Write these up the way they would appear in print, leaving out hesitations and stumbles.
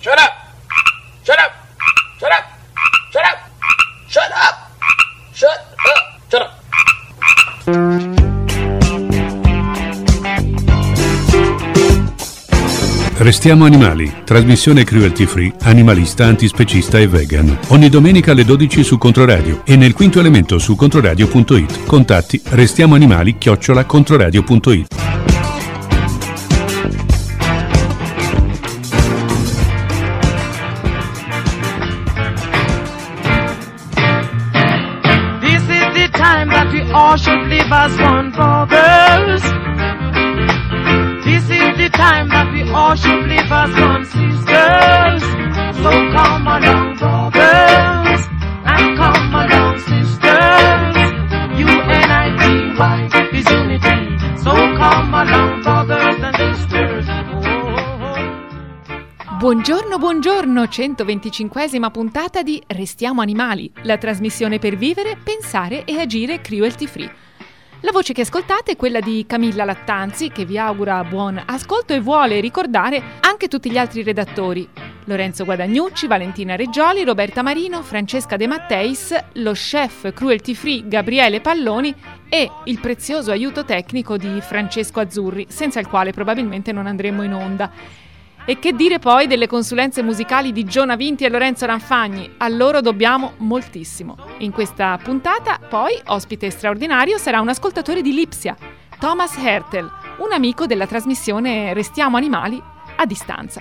Shut up! Shut up! Shut up! Shut up! Shut up! Shut up! Shut up! Restiamo animali, trasmissione cruelty free, animalista, antispecista e vegan. Ogni domenica alle 12 su Controradio e nel quinto elemento su controradio.it. Contatti restiamoanimali@controradio.it. This is the time that we all should live as one, brothers. This is the time that we all should live as one, sisters. So come along, brothers, and come along, sisters. UNITY is unity. So come along, brothers and sisters. Buongiorno, buongiorno, 125esima puntata di Restiamo Animali, la trasmissione per vivere, pensare e agire cruelty free. La voce che ascoltate è quella di Camilla Lattanzi, che vi augura buon ascolto e vuole ricordare anche tutti gli altri redattori: Lorenzo Guadagnucci, Valentina Reggioli, Roberta Marino, Francesca De Matteis, lo chef cruelty free Gabriele Palloni e il prezioso aiuto tecnico di Francesco Azzurri, senza il quale probabilmente non andremmo in onda. E che dire poi delle consulenze musicali di Giona Vinti e Lorenzo Ranfagni? A loro dobbiamo moltissimo. In questa puntata, poi, ospite straordinario sarà un ascoltatore di Lipsia, Thomas Hertel, un amico della trasmissione Restiamo Animali a distanza.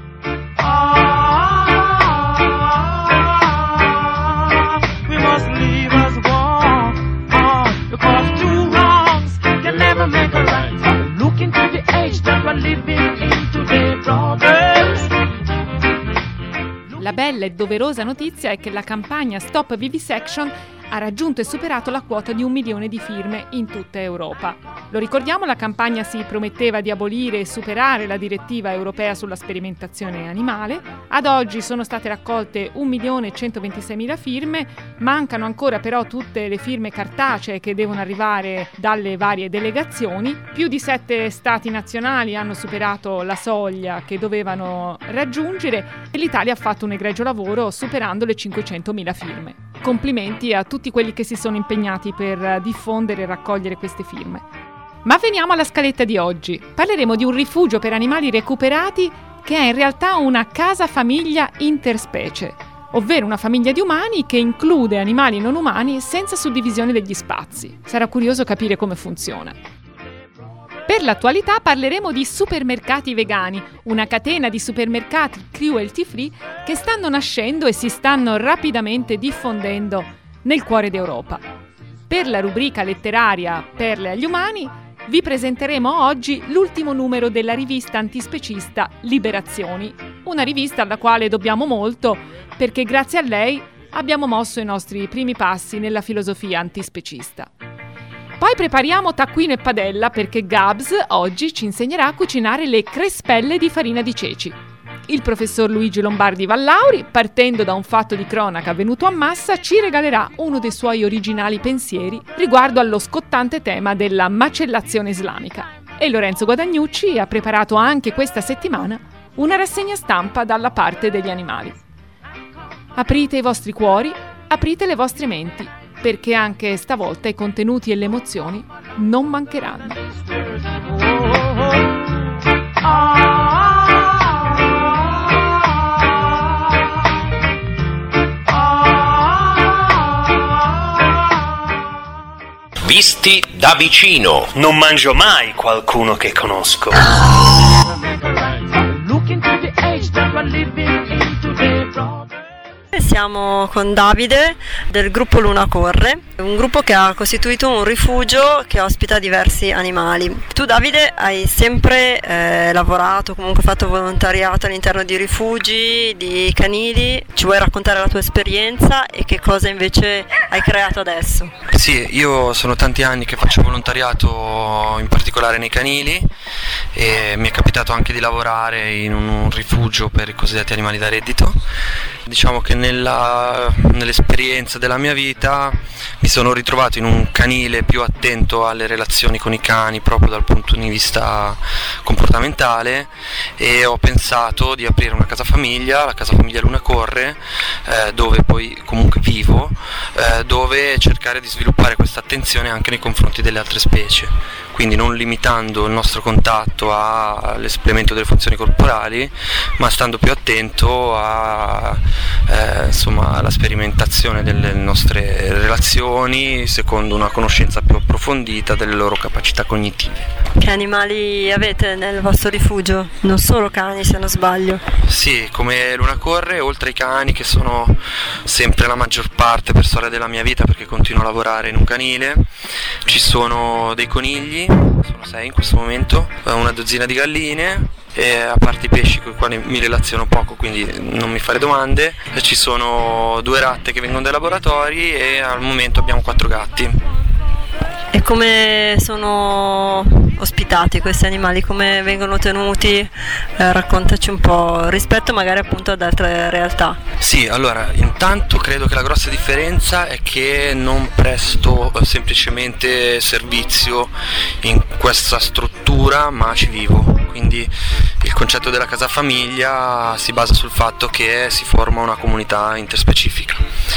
We must leave as one, because two wrongs can never make a right. Look into the age that we're living in today, brothers. La bella e doverosa notizia è che la campagna Stop Vivisection ha raggiunto e superato la quota di 1 milione di firme in tutta Europa. Lo ricordiamo, la campagna si prometteva di abolire e superare la direttiva europea sulla sperimentazione animale. Ad oggi sono state raccolte 1.126.000 firme, mancano ancora però tutte le firme cartacee che devono arrivare dalle varie delegazioni. Più di 7 stati nazionali hanno superato la soglia che dovevano raggiungere e l'Italia ha fatto un egregio lavoro superando le 500.000 firme. Complimenti a tutti quelli che si sono impegnati per diffondere e raccogliere queste firme. Ma veniamo alla scaletta di oggi. Parleremo di un rifugio per animali recuperati che è in realtà una casa famiglia interspecie, ovvero una famiglia di umani che include animali non umani senza suddivisione degli spazi. Sarà curioso capire come funziona. Per l'attualità parleremo di supermercati vegani, una catena di supermercati cruelty free che stanno nascendo e si stanno rapidamente diffondendo nel cuore d'Europa. Per la rubrica letteraria Perle agli umani vi presenteremo oggi l'ultimo numero della rivista antispecista Liberazioni, una rivista alla quale dobbiamo molto perché grazie a lei abbiamo mosso i nostri primi passi nella filosofia antispecista. Poi prepariamo taccuino e padella perché Gabs oggi ci insegnerà a cucinare le crespelle di farina di ceci. Il professor Luigi Lombardi Vallauri, partendo da un fatto di cronaca avvenuto a Massa, ci regalerà uno dei suoi originali pensieri riguardo allo scottante tema della macellazione islamica. E Lorenzo Guadagnucci ha preparato anche questa settimana una rassegna stampa dalla parte degli animali. Aprite i vostri cuori, aprite le vostre menti, perché anche stavolta i contenuti e le emozioni non mancheranno. Visti da vicino. Non mangio mai qualcuno che conosco. Siamo con Davide del gruppo Luna Corre, un gruppo che ha costituito un rifugio che ospita diversi animali. Tu, Davide, hai sempre lavorato, comunque fatto volontariato all'interno di rifugi, di canili. Ci vuoi raccontare la tua esperienza e che cosa invece hai creato adesso? Sì, io sono tanti anni che faccio volontariato, in particolare nei canili, e mi è capitato anche di lavorare in un rifugio per i cosiddetti animali da reddito. Diciamo che nella nell'esperienza della mia vita mi sono ritrovato in un canile più attento alle relazioni con i cani proprio dal punto di vista comportamentale, e ho pensato di aprire una casa famiglia, la casa famiglia Luna Corre, dove poi comunque vivo, dove cercare di sviluppare questa attenzione anche nei confronti delle altre specie, quindi non limitando il nostro contatto all'esplemento delle funzioni corporali, ma stando più attento alla sperimentazione delle nostre relazioni secondo una conoscenza più approfondita delle loro capacità cognitive. Che animali avete nel vostro rifugio? Non solo cani, se non sbaglio. Sì, come Luna Corre, oltre ai cani, che sono sempre la maggior parte per storia della mia vita perché continuo a lavorare in un canile, ci sono dei conigli, sono 6 in questo momento, una dozzina di galline, e a parte i pesci con i quali mi relaziono poco, quindi non mi fare domande, ci sono 2 ratte che vengono dai laboratori e al momento abbiamo 4 gatti. E come sono ospitati questi animali? Come vengono tenuti? Raccontaci un po' rispetto magari appunto ad altre realtà. Sì, allora, intanto credo che la grossa differenza è che non presto semplicemente servizio in questa struttura, ma ci vivo. Quindi il concetto della casa famiglia si basa sul fatto che si forma una comunità interspecifica.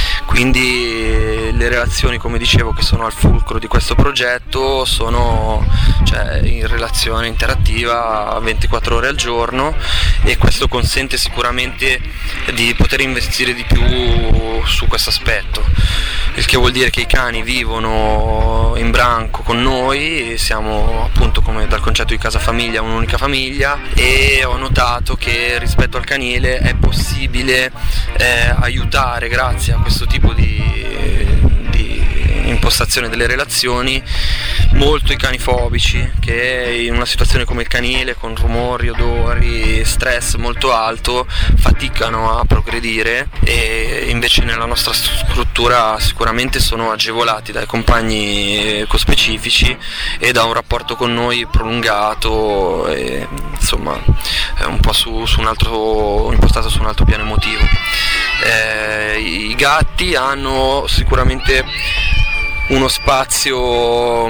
Quindi le relazioni, come dicevo, che sono al fulcro di questo progetto sono in relazione interattiva 24 ore al giorno, e questo consente sicuramente di poter investire di più su questo aspetto, il che vuol dire che i cani vivono in branco con noi, siamo appunto, come dal concetto di casa famiglia, un'unica famiglia, e ho notato che rispetto al canile è possibile aiutare, grazie a questo tipo di impostazione delle relazioni, molto i cani fobici, che in una situazione come il canile, con rumori, odori, stress molto alto, faticano a progredire, e invece nella nostra struttura sicuramente sono agevolati dai compagni cospecifici e da un rapporto con noi prolungato, e insomma è un po' impostato su un altro piano emotivo. I gatti hanno sicuramente uno spazio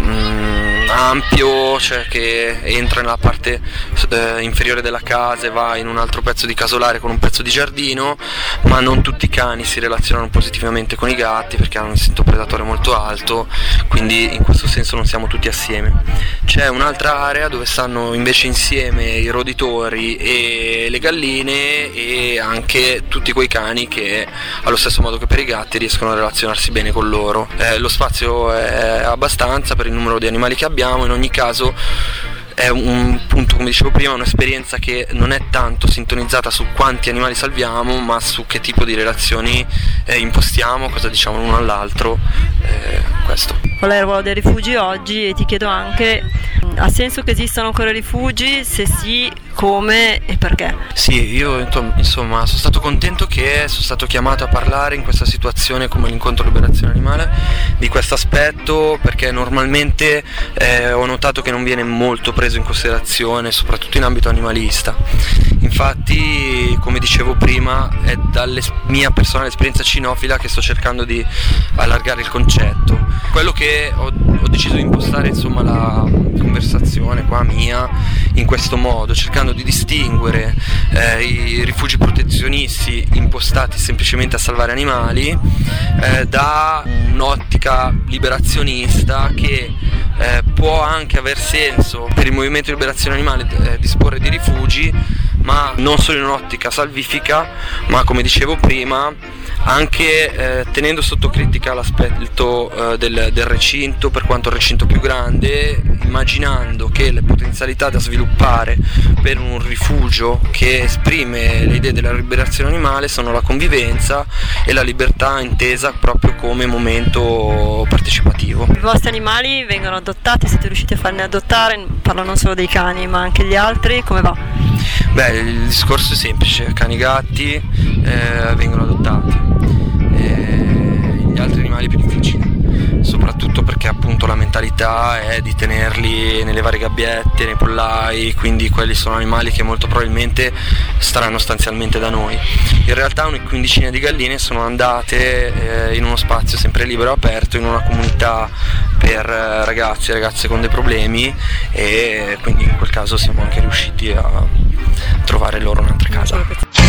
ampio, cioè che entra nella parte inferiore della casa e va in un altro pezzo di casolare con un pezzo di giardino, ma non tutti i cani si relazionano positivamente con i gatti perché hanno un istinto predatorio molto alto, quindi in questo senso non siamo tutti assieme. C'è un'altra area dove stanno invece insieme i roditori e le galline, e anche tutti quei cani che allo stesso modo che per i gatti riescono a relazionarsi bene con loro. Lo spazio è abbastanza per il numero di animali che abbiamo. In ogni caso è un punto, come dicevo prima, un'esperienza che non è tanto sintonizzata su quanti animali salviamo, ma su che tipo di relazioni impostiamo, cosa diciamo l'uno all'altro, questo. Qual è il ruolo dei rifugi oggi? E ti chiedo anche, ha senso che esistano ancora rifugi? Se sì, come e perché? Sì, io insomma sono stato contento che sono stato chiamato a parlare in questa situazione come l'incontro liberazione animale di questo aspetto, perché normalmente ho notato che non viene molto preso in considerazione, soprattutto in ambito animalista. Infatti, come dicevo prima, è dalla mia personale esperienza cinofila che sto cercando di allargare il concetto. Quello che ho deciso di impostare, insomma, la conversazione qua mia in questo modo, cercando di distinguere i rifugi protezionisti impostati semplicemente a salvare animali da un'ottica liberazionista che può anche aver senso per il movimento di liberazione animale disporre di rifugi, ma non solo in un'ottica salvifica, ma come dicevo prima anche tenendo sotto critica l'aspetto del recinto, per quanto il recinto più grande, immaginando che le potenzialità da sviluppare per un rifugio che esprime le idee della liberazione animale sono la convivenza e la libertà intesa proprio come momento partecipativo. I vostri animali vengono adottati, siete riusciti a farne adottare? Parlo non solo dei cani ma anche gli altri, come va? Beh, il discorso è semplice, cani e gatti vengono adottati, gli altri animali più difficili. soprattutto perché appunto la mentalità è di tenerli nelle varie gabbiette, nei pollai, quindi quelli sono animali che molto probabilmente staranno stanzialmente da noi. In realtà una quindicina di galline sono andate in uno spazio sempre libero e aperto, in una comunità per ragazzi e ragazze con dei problemi, e quindi in quel caso siamo anche riusciti a trovare loro un'altra casa.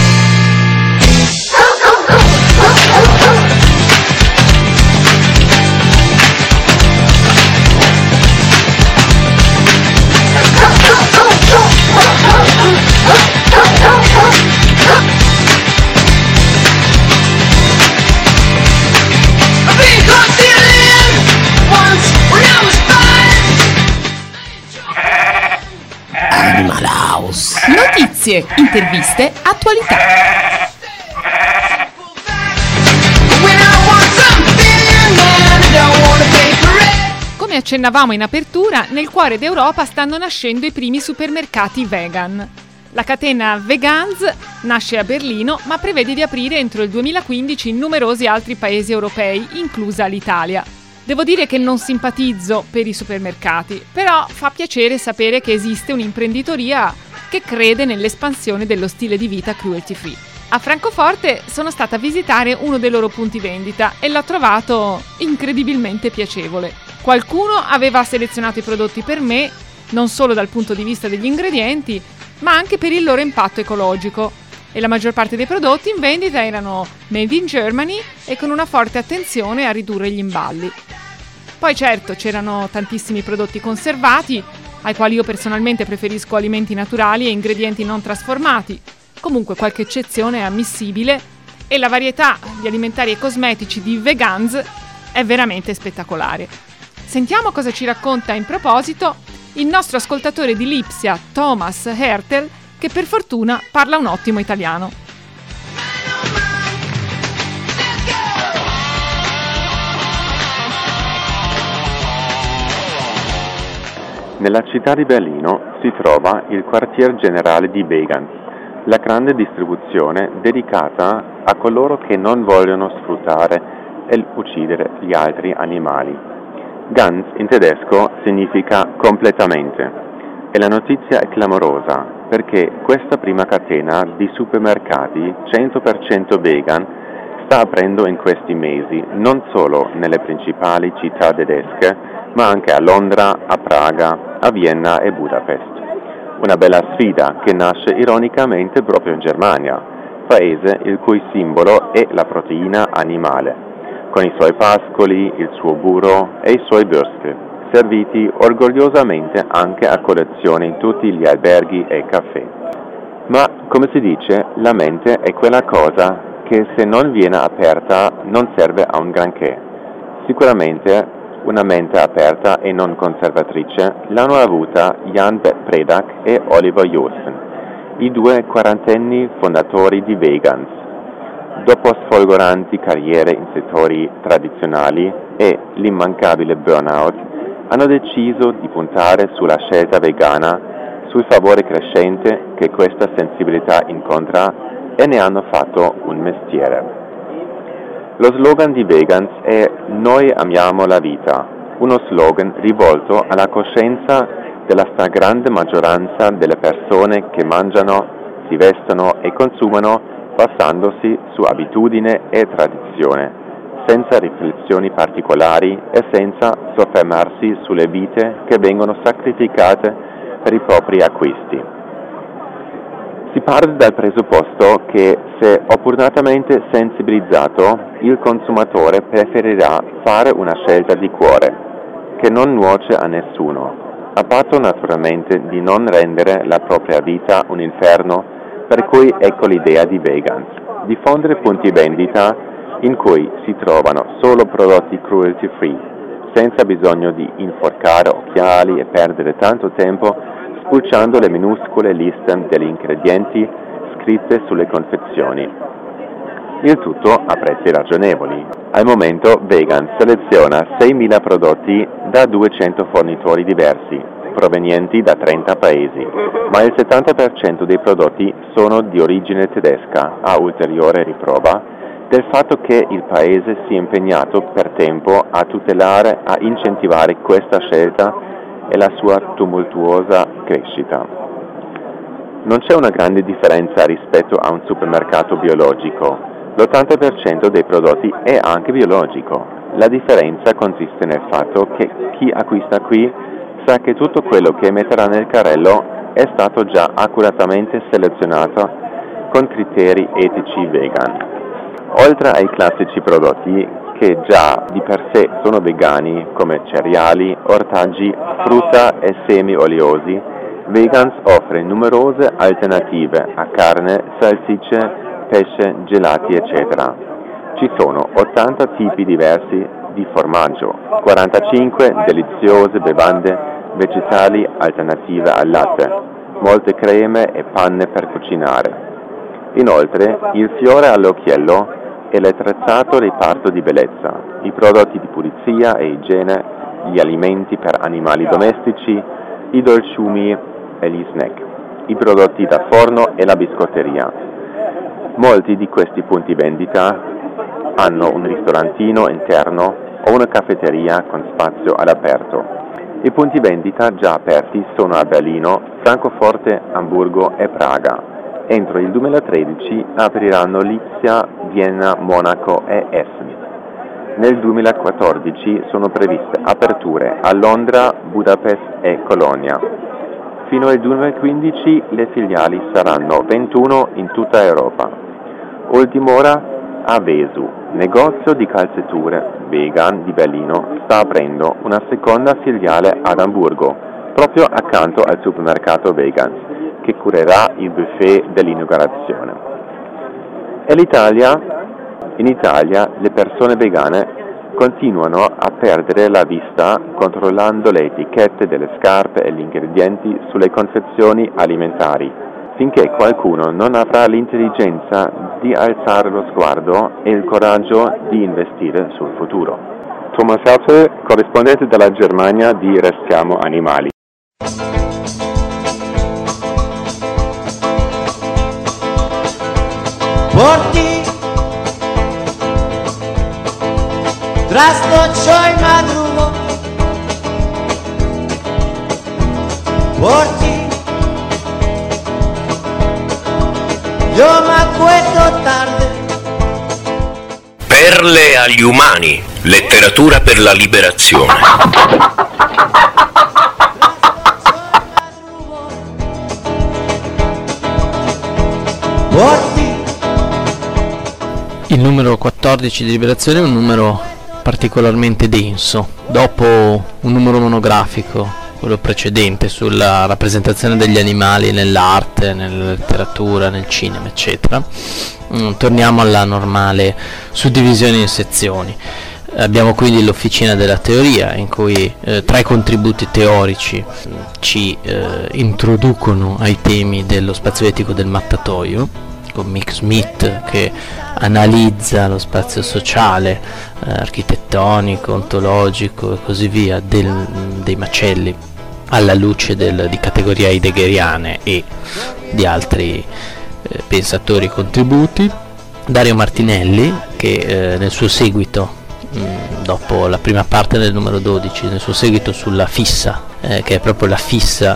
Animal House. Notizie, interviste, attualità. Come accennavamo in apertura, nel cuore d'Europa stanno nascendo i primi supermercati vegan. La catena Vegans nasce a Berlino, ma prevede di aprire entro il 2015 in numerosi altri paesi europei, inclusa l'Italia. Devo dire che non simpatizzo per i supermercati, però fa piacere sapere che esiste un'imprenditoria che crede nell'espansione dello stile di vita cruelty free. A Francoforte sono stata a visitare uno dei loro punti vendita e l'ho trovato incredibilmente piacevole. Qualcuno aveva selezionato i prodotti per me, non solo dal punto di vista degli ingredienti, ma anche per il loro impatto ecologico. E la maggior parte dei prodotti in vendita erano made in Germany e con una forte attenzione a ridurre gli imballi. Poi certo c'erano tantissimi prodotti conservati, ai quali io personalmente preferisco alimenti naturali e ingredienti non trasformati. Comunque qualche eccezione è ammissibile e la varietà di alimentari e cosmetici di Vegans è veramente spettacolare. Sentiamo cosa ci racconta in proposito il nostro ascoltatore di Lipsia, Thomas Hertel, che per fortuna parla un ottimo italiano. Nella città di Berlino si trova il quartier generale di Vegans, la grande distribuzione dedicata a coloro che non vogliono sfruttare e uccidere gli altri animali. Ganz in tedesco significa completamente, e la notizia è clamorosa perché questa prima catena di supermercati 100% vegan sta aprendo in questi mesi non solo nelle principali città tedesche, ma anche a Londra, a Praga, a Vienna e Budapest. Una bella sfida che nasce ironicamente proprio in Germania, paese il cui simbolo è la proteina animale, con i suoi pascoli, il suo burro e i suoi würstel, serviti orgogliosamente anche a colazione in tutti gli alberghi e caffè. Ma, come si dice, la mente è quella cosa che se non viene aperta non serve a un granché. Sicuramente una mente aperta e non conservatrice l'hanno avuta Jan Predak e Oliver Josten, i due quarantenni fondatori di Vegans. Dopo sfolgoranti carriere in settori tradizionali e l'immancabile burnout, hanno deciso di puntare sulla scelta vegana, sul favore crescente che questa sensibilità incontra, e ne hanno fatto un mestiere. Lo slogan di Vegans è "Noi amiamo la vita", uno slogan rivolto alla coscienza della stragrande maggioranza delle persone che mangiano, si vestono e consumano basandosi su abitudine e tradizione, senza riflessioni particolari e senza soffermarsi sulle vite che vengono sacrificate per i propri acquisti. Si parte dal presupposto che, se opportunamente sensibilizzato, il consumatore preferirà fare una scelta di cuore, che non nuoce a nessuno, a patto naturalmente di non rendere la propria vita un inferno, per cui ecco l'idea di Vegans: diffondere punti vendita in cui si trovano solo prodotti cruelty free, senza bisogno di inforcare occhiali e perdere tanto tempo spulciando le minuscole liste degli ingredienti scritte sulle confezioni. Il tutto a prezzi ragionevoli. Al momento Vegans seleziona 6.000 prodotti da 200 fornitori diversi, provenienti da 30 paesi, ma il 70% dei prodotti sono di origine tedesca, a ulteriore riprova, del fatto che il Paese si è impegnato per tempo a tutelare, a incentivare questa scelta e la sua tumultuosa crescita. Non c'è una grande differenza rispetto a un supermercato biologico. L'80% dei prodotti è anche biologico. La differenza consiste nel fatto che chi acquista qui sa che tutto quello che metterà nel carrello è stato già accuratamente selezionato con criteri etici vegan. Oltre ai classici prodotti che già di per sé sono vegani, come cereali, ortaggi, frutta e semi oleosi, Vegans offre numerose alternative a carne, salsicce, pesce, gelati, eccetera. Ci sono 80 tipi diversi di formaggio, 45 deliziose bevande vegetali alternative al latte, molte creme e panne per cucinare. Inoltre, il fiore all'occhiello è l'attrezzato reparto di bellezza, i prodotti di pulizia e igiene, gli alimenti per animali domestici, i dolciumi e gli snack, i prodotti da forno e la biscotteria. Molti di questi punti vendita hanno un ristorantino interno o una caffetteria con spazio all'aperto. I punti vendita già aperti sono a Berlino, Francoforte, Amburgo e Praga. Entro il 2013 apriranno Lipsia, Vienna, Monaco e Essen. Nel 2014 sono previste aperture a Londra, Budapest e Colonia. Fino al 2015 le filiali saranno 21 in tutta Europa. Ultim'ora a Vesu, negozio di calzature vegan di Berlino, sta aprendo una seconda filiale ad Amburgo, proprio accanto al supermercato Vegans, che curerà il buffet dell'inaugurazione. E in Italia le persone vegane continuano a perdere la vista controllando le etichette delle scarpe e gli ingredienti sulle confezioni alimentari, finché qualcuno non avrà l'intelligenza di alzare lo sguardo e il coraggio di investire sul futuro. Thomas Hertel, corrispondente della Germania di Restiamo Animali. Porti trasnocho y madrugo, porti yo me acuerdo tarde. Perle agli umani, letteratura per la liberazione. Il numero 14 di Liberazione è un numero particolarmente denso. Dopo un numero monografico, quello precedente, sulla rappresentazione degli animali nell'arte, nella letteratura, nel cinema, eccetera, torniamo alla normale suddivisione in sezioni. Abbiamo quindi l'Officina della Teoria, in cui tre contributi teorici ci introducono ai temi dello spazio etico del mattatoio, con Mick Smith che analizza lo spazio sociale, architettonico, ontologico e così via dei macelli alla luce di categorie heideggeriane e di altri pensatori e contributi. Dario Martinelli che nel suo seguito, dopo la prima parte del numero 12, nel suo seguito sulla fissa, che è proprio la fissa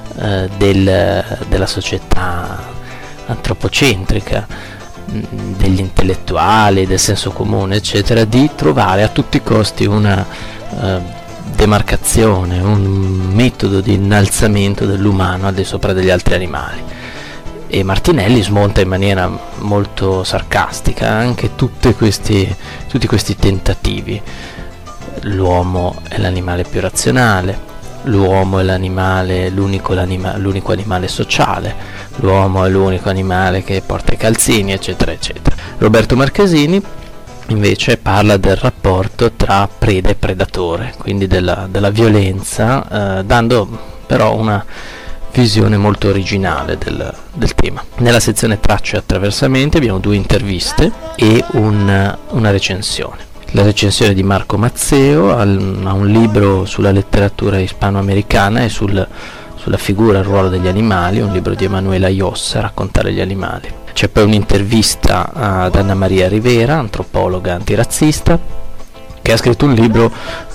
della società antropocentrica, degli intellettuali, del senso comune, eccetera, di trovare a tutti i costi una demarcazione, un metodo di innalzamento dell'umano al di sopra degli altri animali. E Martinelli smonta in maniera molto sarcastica anche tutti questi tentativi. L'uomo è l'animale più razionale, l'uomo è l'unico animale sociale, l'uomo è l'unico animale che porta i calzini, eccetera, eccetera. Roberto Marchesini invece parla del rapporto tra preda e predatore, quindi della violenza, dando però una visione molto originale del tema. Nella sezione tracce e attraversamenti abbiamo 2 interviste e una recensione. La recensione di Marco Mazzeo a un libro sulla letteratura ispanoamericana e sulla figura e il ruolo degli animali, un libro di Emanuela Iossa, Raccontare gli animali. C'è poi un'intervista ad Anna Maria Rivera, antropologa antirazzista, che ha scritto un libro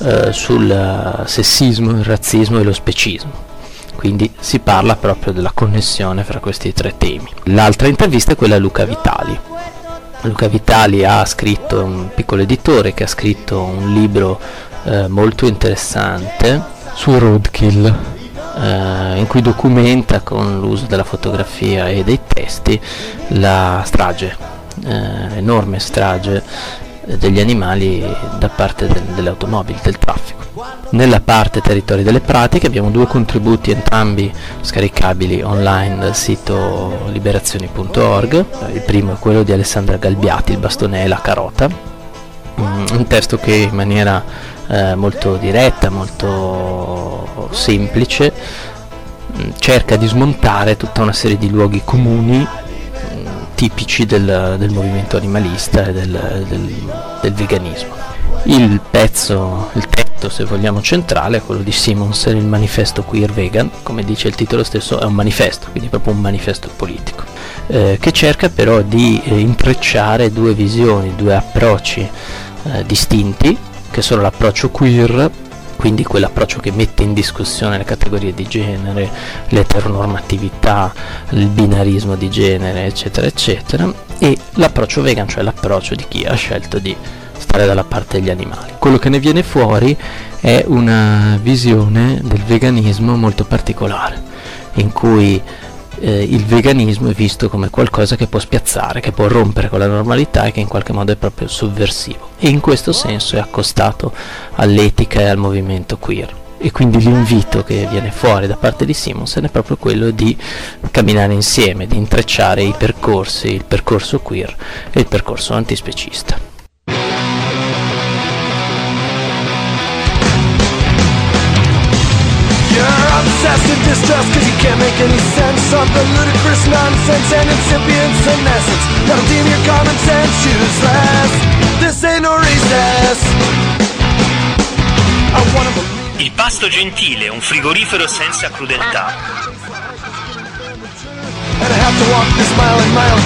sul sessismo, il razzismo e lo specismo. Quindi si parla proprio della connessione fra questi tre temi. L'altra intervista è quella a Luca Vitali. Luca Vitali ha scritto, un piccolo editore che ha scritto un libro molto interessante su roadkill, in cui documenta con l'uso della fotografia e dei testi la strage, l'enorme strage degli animali da parte delle automobili, del traffico. Nella parte territori delle pratiche abbiamo 2 contributi, entrambi scaricabili online dal sito liberazioni.org. Il primo è quello di Alessandra Galbiati, Il bastone e la carota, un testo che in maniera molto diretta, molto semplice, cerca di smontare tutta una serie di luoghi comuni tipici del movimento animalista e del veganismo. Il tetto, se vogliamo, centrale è quello di Simonsen, il manifesto queer vegan. Come dice il titolo stesso, è un manifesto, quindi proprio un manifesto politico, che cerca però di intrecciare 2 visioni, 2 approcci distinti, che sono l'approccio queer, quindi quell'approccio che mette in discussione le categorie di genere, l'eteronormatività, il binarismo di genere, eccetera eccetera, e l'approccio vegan, cioè l'approccio di chi ha scelto di stare dalla parte degli animali. Quello che ne viene fuori è una visione del veganismo molto particolare, in cui il veganismo è visto come qualcosa che può spiazzare, che può rompere con la normalità e che in qualche modo è proprio sovversivo, e in questo senso è accostato all'etica e al movimento queer. E quindi l'invito che viene fuori da parte di Simonsen è proprio quello di camminare insieme, di intrecciare i percorsi, il percorso queer e il percorso antispecista. Obsessed and distressed cause you can't make any sense of the ludicrous nonsense and incipient senescence. That'll deem your common sense useless. This ain't no recess. I wanna believe. Il pasto gentile, un frigorifero senza crudeltà. And I have to walk this mile in my own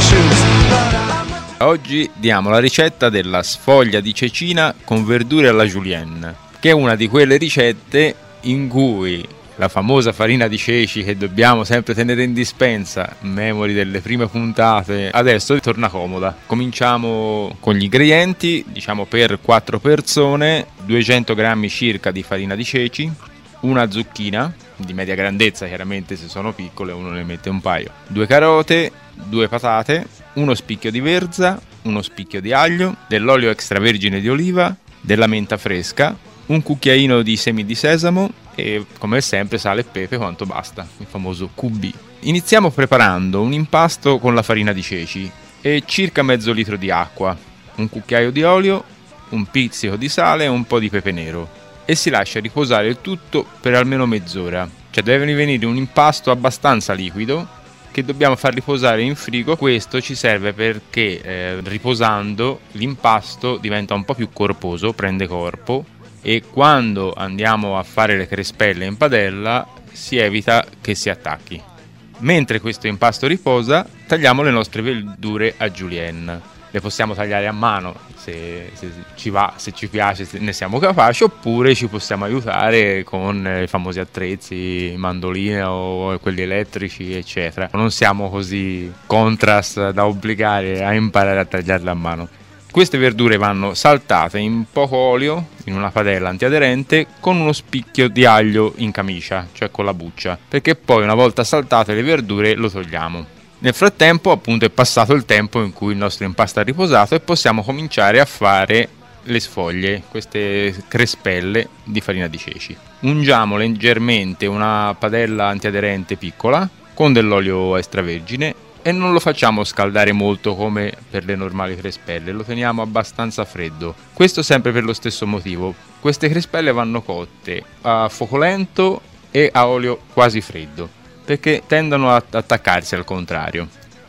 shoes. Oggi diamo la ricetta della sfoglia di cecina con verdure alla julienne, che è una di quelle ricette in cui la famosa farina di ceci che dobbiamo sempre tenere in dispensa, memori delle prime puntate, adesso torna comoda. Cominciamo con gli ingredienti, diciamo per 4 persone, 200 grammi circa di farina di ceci, una zucchina, di media grandezza chiaramente, se sono piccole uno ne mette un paio, 2 carote, 2 patate, uno spicchio di verza, uno spicchio di aglio, dell'olio extravergine di oliva, della menta fresca, un cucchiaino di semi di sesamo e come sempre sale e pepe quanto basta, il famoso QB. Iniziamo preparando un impasto con la farina di ceci e circa mezzo litro di acqua, un cucchiaio di olio, un pizzico di sale e un po' di pepe nero, e si lascia riposare il tutto per almeno mezz'ora. Cioè deve venire un impasto abbastanza liquido che dobbiamo far riposare in frigo. Questo ci serve perché riposando l'impasto diventa un po' più corposo, prende corpo, e quando andiamo a fare le crespelle in padella si evita che si attacchi. Mentre questo impasto riposa, tagliamo le nostre verdure a julienne. Le possiamo tagliare a mano se ci va, se ci piace, se ne siamo capaci, oppure ci possiamo aiutare con i famosi attrezzi, mandoline o quelli elettrici, eccetera. Non siamo così contrast da obbligare a imparare a tagliarle a mano. Queste verdure vanno saltate in poco olio in una padella antiaderente con uno spicchio di aglio in camicia, cioè con la buccia, perché poi una volta saltate le verdure lo togliamo. Nel frattempo appunto è passato il tempo in cui il nostro impasto è riposato e possiamo cominciare a fare le sfoglie, queste crespelle di farina di ceci. Ungiamo leggermente una padella antiaderente piccola con dell'olio extravergine e non lo facciamo scaldare molto come per le normali crespelle, lo teniamo abbastanza freddo. Questo sempre per lo stesso motivo. Queste crespelle vanno cotte a fuoco lento e a olio quasi freddo, perché tendono ad attaccarsi al contrario.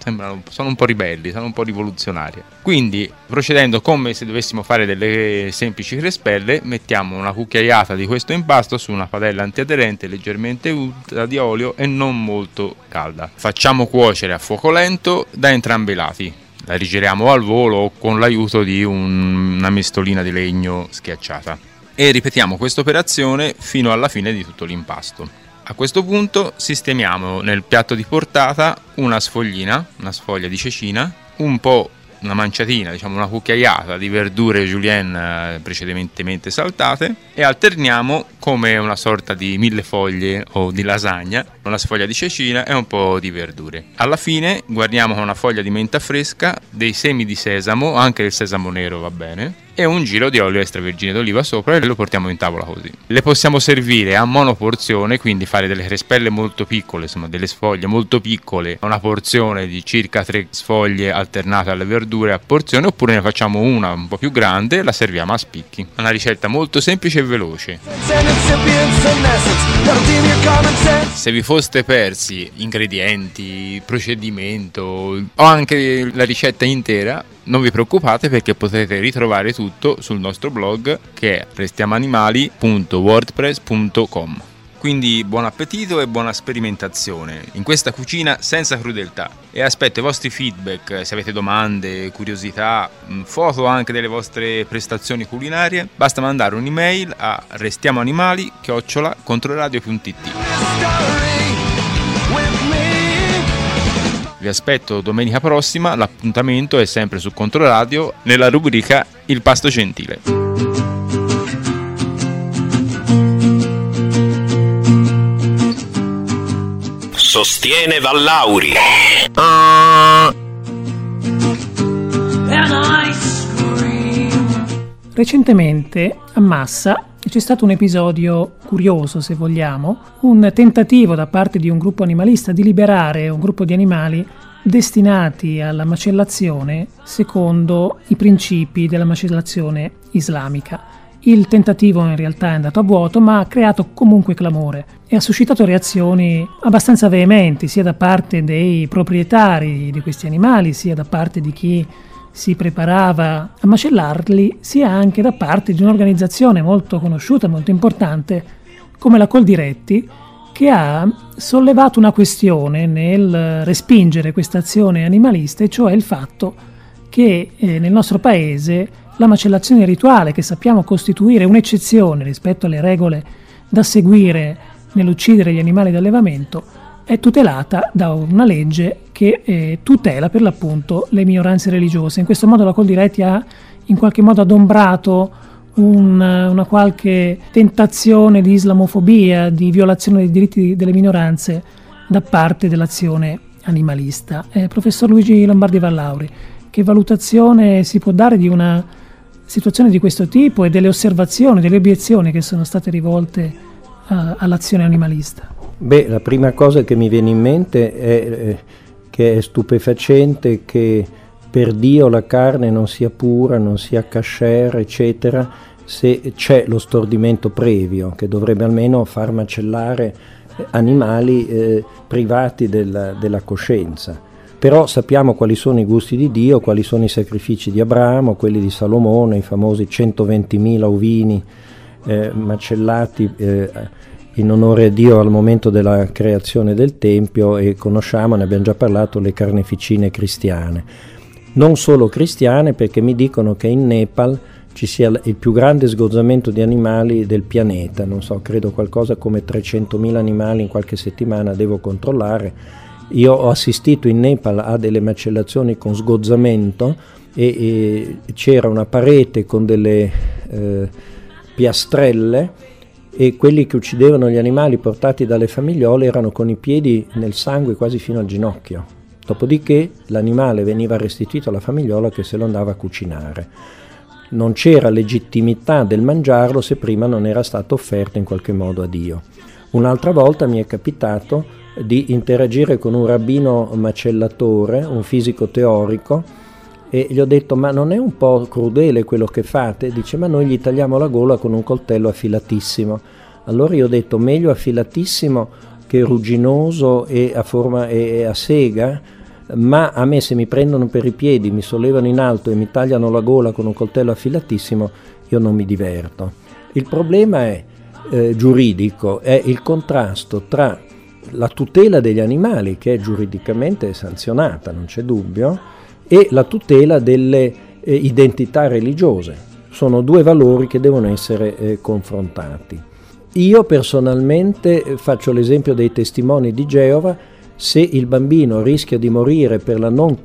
sono un po' ribelli, sono un po' rivoluzionarie. Quindi, procedendo come se dovessimo fare delle semplici crespelle, mettiamo una cucchiaiata di questo impasto su una padella antiaderente leggermente unta di olio e non molto calda. Facciamo cuocere a fuoco lento da entrambi i lati. La rigiriamo al volo o con l'aiuto di una mestolina di legno schiacciata. E ripetiamo questa operazione fino alla fine di tutto l'impasto. A questo punto sistemiamo nel piatto di portata una sfoglia di cecina, una manciatina, diciamo una cucchiaiata di verdure julienne precedentemente saltate e alterniamo come una sorta di millefoglie o di lasagna, una sfoglia di cecina e un po' di verdure. Alla fine guarniamo con una foglia di menta fresca, dei semi di sesamo, anche il sesamo nero va bene, e un giro di olio extravergine d'oliva sopra e lo portiamo in tavola così. Le possiamo servire a monoporzione, quindi fare delle crespelle molto piccole, insomma delle sfoglie molto piccole, una porzione di circa 3 sfoglie alternate alle verdure a porzione, oppure ne facciamo una un po' più grande e la serviamo a spicchi. Una ricetta molto semplice e veloce. Se vi foste persi ingredienti, procedimento o anche la ricetta intera, non vi preoccupate perché potete ritrovare tutto sul nostro blog che è restiamoanimali.wordpress.com. Quindi buon appetito e buona sperimentazione in questa cucina senza crudeltà, e aspetto i vostri feedback se avete domande, curiosità, foto anche delle vostre prestazioni culinarie. Basta mandare un'email a restiamoanimali@controradio.it. Vi aspetto domenica prossima, l'appuntamento è sempre su Controradio nella rubrica Il pasto gentile. Sostiene Vallauri. Recentemente a Massa c'è stato un episodio curioso, se vogliamo, un tentativo da parte di un gruppo animalista di liberare un gruppo di animali destinati alla macellazione secondo i principi della macellazione islamica. Il tentativo in realtà è andato a vuoto, ma ha creato comunque clamore e ha suscitato reazioni abbastanza veementi, sia da parte dei proprietari di questi animali, sia da parte di chi si preparava a macellarli, sia anche da parte di un'organizzazione molto conosciuta, molto importante, come la Coldiretti, che ha sollevato una questione nel respingere questa azione animalista, e cioè il fatto che nel nostro paese la macellazione rituale, che sappiamo costituire un'eccezione rispetto alle regole da seguire nell'uccidere gli animali d'allevamento, è tutelata da una legge che tutela per l'appunto le minoranze religiose. In questo modo la Coldiretti ha in qualche modo adombrato una qualche tentazione di islamofobia, di violazione dei diritti delle minoranze da parte dell'azione animalista. Professor Luigi Lombardi Vallauri, che valutazione si può dare di una situazione di questo tipo e delle osservazioni, delle obiezioni che sono state rivolte all'azione animalista? Beh, la prima cosa che mi viene in mente è che è stupefacente che per Dio la carne non sia pura, non sia kasher, eccetera, se c'è lo stordimento previo, che dovrebbe almeno far macellare animali privati della coscienza. Però sappiamo quali sono i gusti di Dio, quali sono i sacrifici di Abramo, quelli di Salomone, i famosi 120.000 ovini macellati in onore a Dio al momento della creazione del Tempio, e conosciamo, ne abbiamo già parlato, le carneficine cristiane. Non solo cristiane, perché mi dicono che in Nepal ci sia il più grande sgozzamento di animali del pianeta, non so, credo qualcosa come 300.000 animali in qualche settimana, devo controllare. Io ho assistito in Nepal a delle macellazioni con sgozzamento e c'era una parete con delle piastrelle, e quelli che uccidevano gli animali portati dalle famigliole erano con i piedi nel sangue quasi fino al ginocchio. Dopodiché l'animale veniva restituito alla famigliola che se lo andava a cucinare. Non c'era legittimità del mangiarlo se prima non era stato offerto in qualche modo a Dio. Un'altra volta mi è capitato di interagire con un rabbino macellatore, un fisico teorico, e gli ho detto: ma non è un po' crudele quello che fate? Dice: ma noi gli tagliamo la gola con un coltello affilatissimo. Allora io ho detto: meglio affilatissimo che rugginoso e a forma e a sega. ma a me se mi prendono per i piedi, mi sollevano in alto e mi tagliano la gola con un coltello affilatissimo, io non mi diverto. Il problema è giuridico, è il contrasto tra la tutela degli animali, che è giuridicamente sanzionata, non c'è dubbio, e la tutela delle identità religiose. Sono due valori che devono essere confrontati. Io personalmente faccio l'esempio dei testimoni di Geova. Se il bambino rischia di morire per la non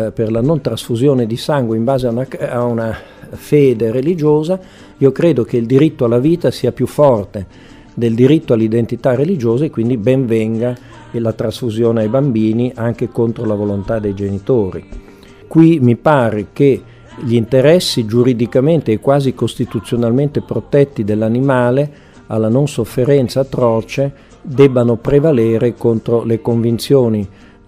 trasfusione di sangue in base a una fede religiosa, io credo che il diritto alla vita sia più forte del diritto all'identità religiosa, e quindi ben venga la trasfusione ai bambini anche contro la volontà dei genitori. Qui mi pare che gli interessi giuridicamente e quasi costituzionalmente protetti dell'animale alla non sofferenza atroce debbano prevalere contro le convinzioni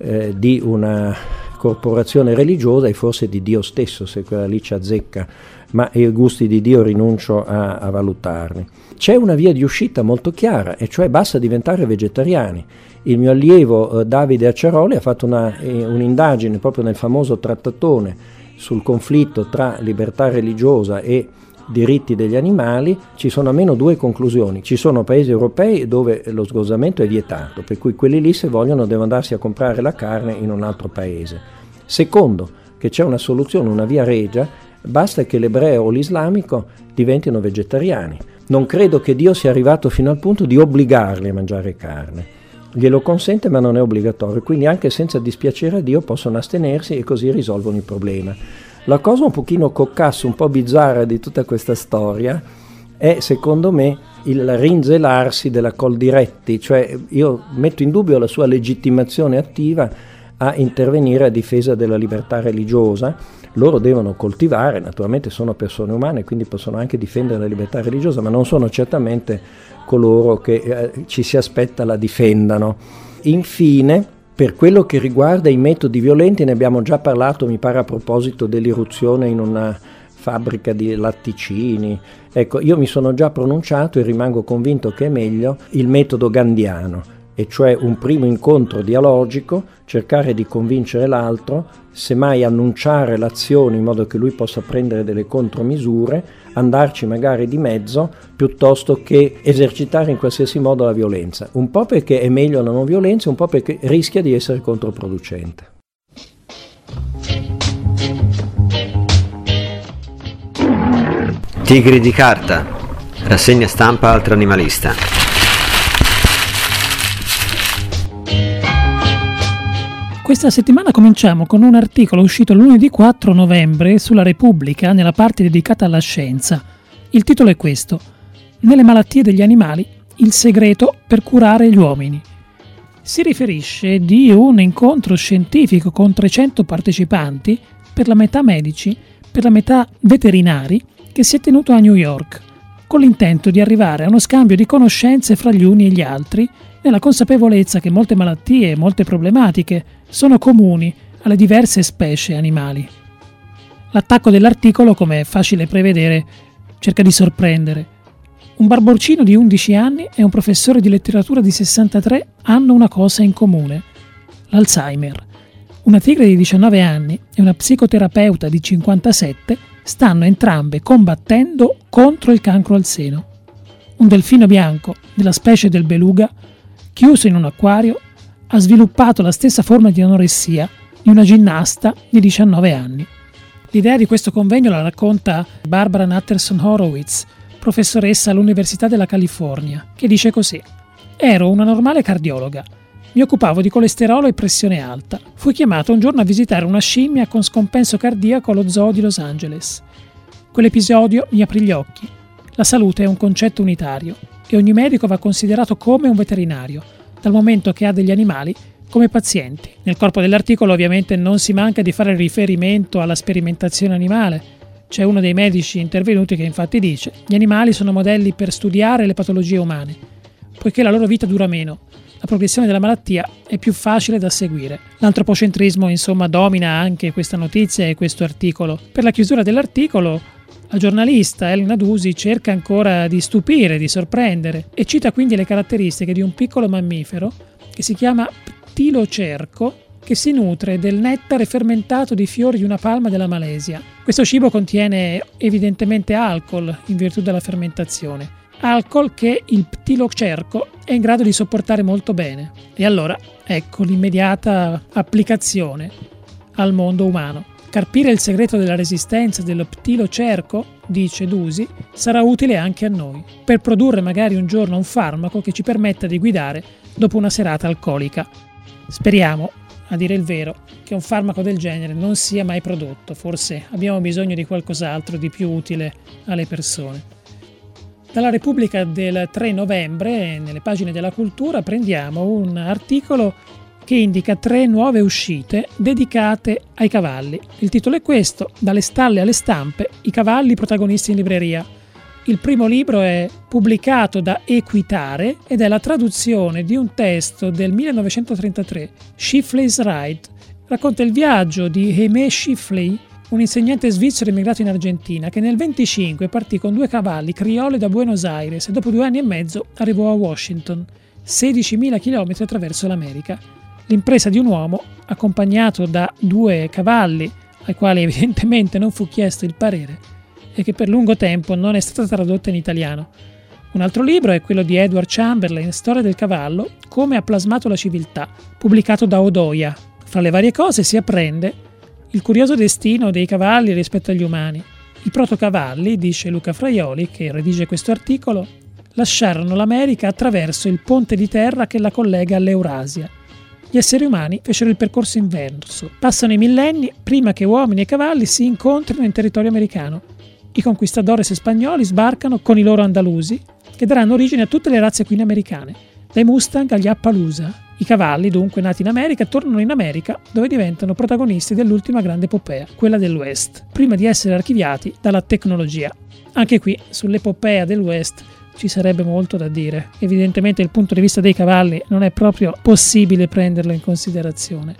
di una corporazione religiosa e forse di Dio stesso, se quella lì ci azzecca, ma i gusti di Dio rinuncio a valutarli. C'è una via di uscita molto chiara, e cioè basta diventare vegetariani. Il mio allievo Davide Acciaroli ha fatto un'indagine proprio nel famoso trattatone sul conflitto tra libertà religiosa e diritti degli animali. Ci sono almeno due conclusioni. Ci sono paesi europei dove lo sgozzamento è vietato, per cui quelli lì, se vogliono, devono andarsi a comprare la carne in un altro paese. Secondo, che c'è una soluzione, una via regia, basta che l'ebreo o l'islamico diventino vegetariani. Non credo che Dio sia arrivato fino al punto di obbligarli a mangiare carne. Glielo consente, ma non è obbligatorio, quindi anche senza dispiacere a Dio possono astenersi, e così risolvono il problema. La cosa un pochino cocassa, un po' bizzarra di tutta questa storia è, secondo me, il rinzelarsi della Coldiretti, cioè io metto in dubbio la sua legittimazione attiva a intervenire a difesa della libertà religiosa. Loro devono coltivare, naturalmente sono persone umane, quindi possono anche difendere la libertà religiosa, ma non sono certamente coloro che ci si aspetta la difendano. Infine, per quello che riguarda i metodi violenti, ne abbiamo già parlato, mi pare, a proposito dell'irruzione in una fabbrica di latticini. Ecco, io mi sono già pronunciato e rimango convinto che è meglio il metodo gandhiano, e cioè un primo incontro dialogico, cercare di convincere l'altro, semmai annunciare l'azione in modo che lui possa prendere delle contromisure, andarci magari di mezzo, piuttosto che esercitare in qualsiasi modo la violenza. Un po' perché è meglio la non violenza, un po' perché rischia di essere controproducente. Tigri di carta, rassegna stampa Altro Animalista. Questa settimana cominciamo con un articolo uscito lunedì 4 novembre sulla Repubblica, nella parte dedicata alla scienza. Il titolo è questo: Nelle malattie degli animali, il segreto per curare gli uomini. Si riferisce di un incontro scientifico con 300 partecipanti, per la metà medici, per la metà veterinari, che si è tenuto a New York, con l'intento di arrivare a uno scambio di conoscenze fra gli uni e gli altri, nella consapevolezza che molte malattie e molte problematiche sono comuni alle diverse specie animali. L'attacco dell'articolo, come è facile prevedere, cerca di sorprendere. Un barboncino di 11 anni e un professore di letteratura di 63 hanno una cosa in comune: l'Alzheimer. Una tigre di 19 anni e una psicoterapeuta di 57 stanno entrambe combattendo contro il cancro al seno. Un delfino bianco della specie del beluga, chiuso in un acquario, ha sviluppato la stessa forma di anoressia di una ginnasta di 19 anni. L'idea di questo convegno la racconta Barbara Natterson Horowitz, professoressa all'Università della California, che dice così: «Ero una normale cardiologa. Mi occupavo di colesterolo e pressione alta. Fui chiamato un giorno a visitare una scimmia con scompenso cardiaco allo zoo di Los Angeles. Quell'episodio mi aprì gli occhi. La salute è un concetto unitario e ogni medico va considerato come un veterinario, dal momento che ha degli animali come pazienti». Nel corpo dell'articolo ovviamente non si manca di fare riferimento alla sperimentazione animale. C'è uno dei medici intervenuti che infatti dice: «Gli animali sono modelli per studiare le patologie umane, poiché la loro vita dura meno. La progressione della malattia è più facile da seguire». L'antropocentrismo, insomma, domina anche questa notizia e questo articolo. Per la chiusura dell'articolo, la giornalista Elena Dusi cerca ancora di stupire, di sorprendere, e cita quindi le caratteristiche di un piccolo mammifero che si chiama ptilocerco, che si nutre del nettare fermentato di fiori di una palma della Malesia. Questo cibo contiene evidentemente alcol in virtù della fermentazione, alcol che il ptilocerco è in grado di sopportare molto bene. E allora ecco l'immediata applicazione al mondo umano. Carpire il segreto della resistenza dello ptilocerco, dice Dusi, sarà utile anche a noi, per produrre magari un giorno un farmaco che ci permetta di guidare dopo una serata alcolica. Speriamo, a dire il vero, che un farmaco del genere non sia mai prodotto. Forse abbiamo bisogno di qualcos'altro di più utile alle persone. Dalla Repubblica del 3 novembre, nelle pagine della cultura, prendiamo un articolo che indica 3 nuove uscite dedicate ai cavalli. Il titolo è questo: Dalle stalle alle stampe, i cavalli protagonisti in libreria. Il primo libro è pubblicato da Equitare ed è la traduzione di un testo del 1933, Schiffley's Ride. Racconta il viaggio di Aimé Schiffley, un insegnante svizzero immigrato in Argentina, che nel 1925 partì con 2 cavalli criolli da Buenos Aires e dopo 2 anni e mezzo arrivò a Washington, 16.000 km attraverso l'America. L'impresa di un uomo, accompagnato da 2 cavalli, ai quali evidentemente non fu chiesto il parere, e che per lungo tempo non è stata tradotta in italiano. Un altro libro è quello di Edward Chamberlain, Storia del cavallo, come ha plasmato la civiltà, pubblicato da Odoia. Fra le varie cose si apprende il curioso destino dei cavalli rispetto agli umani. I protocavalli, dice Luca Fraioli, che redige questo articolo, lasciarono l'America attraverso il ponte di terra che la collega all'Eurasia. Gli esseri umani fecero il percorso inverso. Passano i millenni prima che uomini e cavalli si incontrino in territorio americano. I conquistadores spagnoli sbarcano con i loro andalusi, che daranno origine a tutte le razze equine americane, dai Mustang agli Appaloosa. I cavalli, dunque nati in America, tornano in America, dove diventano protagonisti dell'ultima grande epopea, quella del West, prima di essere archiviati dalla tecnologia. Anche qui, sull'epopea del West, ci sarebbe molto da dire. Evidentemente il punto di vista dei cavalli non è proprio possibile prenderlo in considerazione.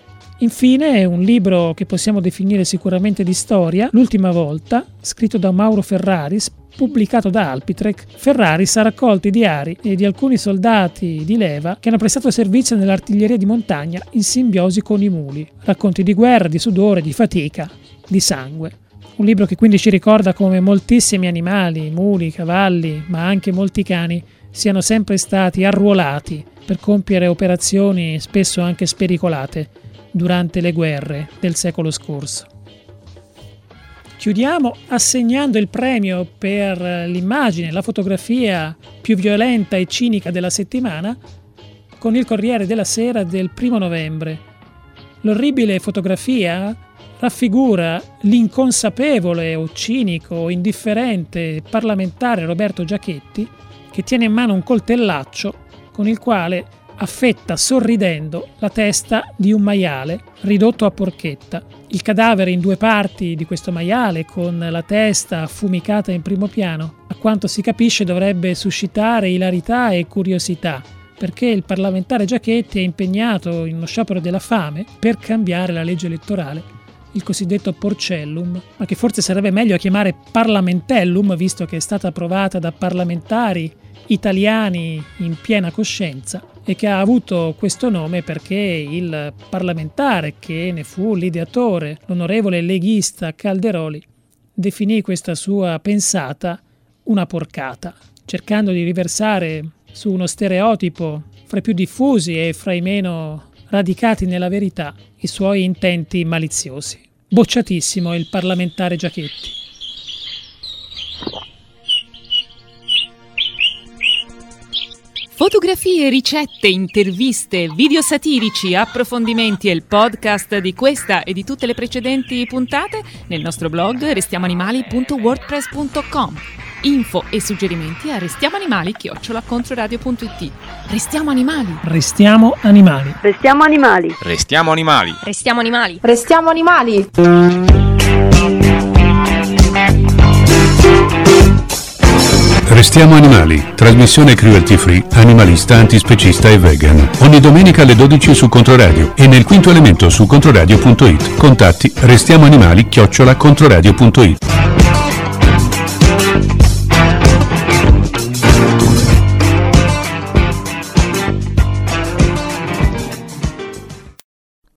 Infine è un libro che possiamo definire sicuramente di storia, L'ultima volta, scritto da Mauro Ferraris, pubblicato da Alpitrek. Ferraris ha raccolto i diari di alcuni soldati di leva che hanno prestato servizio nell'artiglieria di montagna in simbiosi con i muli. Racconti di guerra, di sudore, di fatica, di sangue. Un libro che quindi ci ricorda come moltissimi animali, muli, cavalli, ma anche molti cani, siano sempre stati arruolati per compiere operazioni spesso anche spericolate durante le guerre del secolo scorso. Chiudiamo assegnando il premio per l'immagine, la fotografia più violenta e cinica della settimana con il Corriere della Sera del 1 novembre. L'orribile fotografia raffigura l'inconsapevole o cinico o indifferente parlamentare Roberto Giachetti, che tiene in mano un coltellaccio con il quale affetta sorridendo la testa di un maiale ridotto a porchetta. Il cadavere in 2 parti di questo maiale, con la testa affumicata in primo piano, a quanto si capisce dovrebbe suscitare ilarità e curiosità, perché il parlamentare Giachetti è impegnato in uno sciopero della fame per cambiare la legge elettorale, il cosiddetto Porcellum, ma che forse sarebbe meglio chiamare Parlamentellum, visto che è stata approvata da parlamentari italiani in piena coscienza, e che ha avuto questo nome perché il parlamentare che ne fu l'ideatore, l'onorevole leghista Calderoli, definì questa sua pensata una porcata, cercando di riversare su uno stereotipo fra i più diffusi e fra i meno radicati nella verità i suoi intenti maliziosi. Bocciatissimo il parlamentare Giachetti. Fotografie, ricette, interviste, video satirici, approfondimenti e il podcast di questa e di tutte le precedenti puntate nel nostro blog restiamoanimali.wordpress.com. Info e suggerimenti a restiamoanimali@controradio.it. Restiamo animali. Restiamo animali. Restiamo animali. Restiamo animali. Restiamo animali. Restiamo animali. Restiamo animali, trasmissione cruelty free, animalista, antispecista e vegan. Ogni domenica alle 12 su Controradio e nel quinto elemento su controradio.it. Contatti restiamoanimali@controradio.it.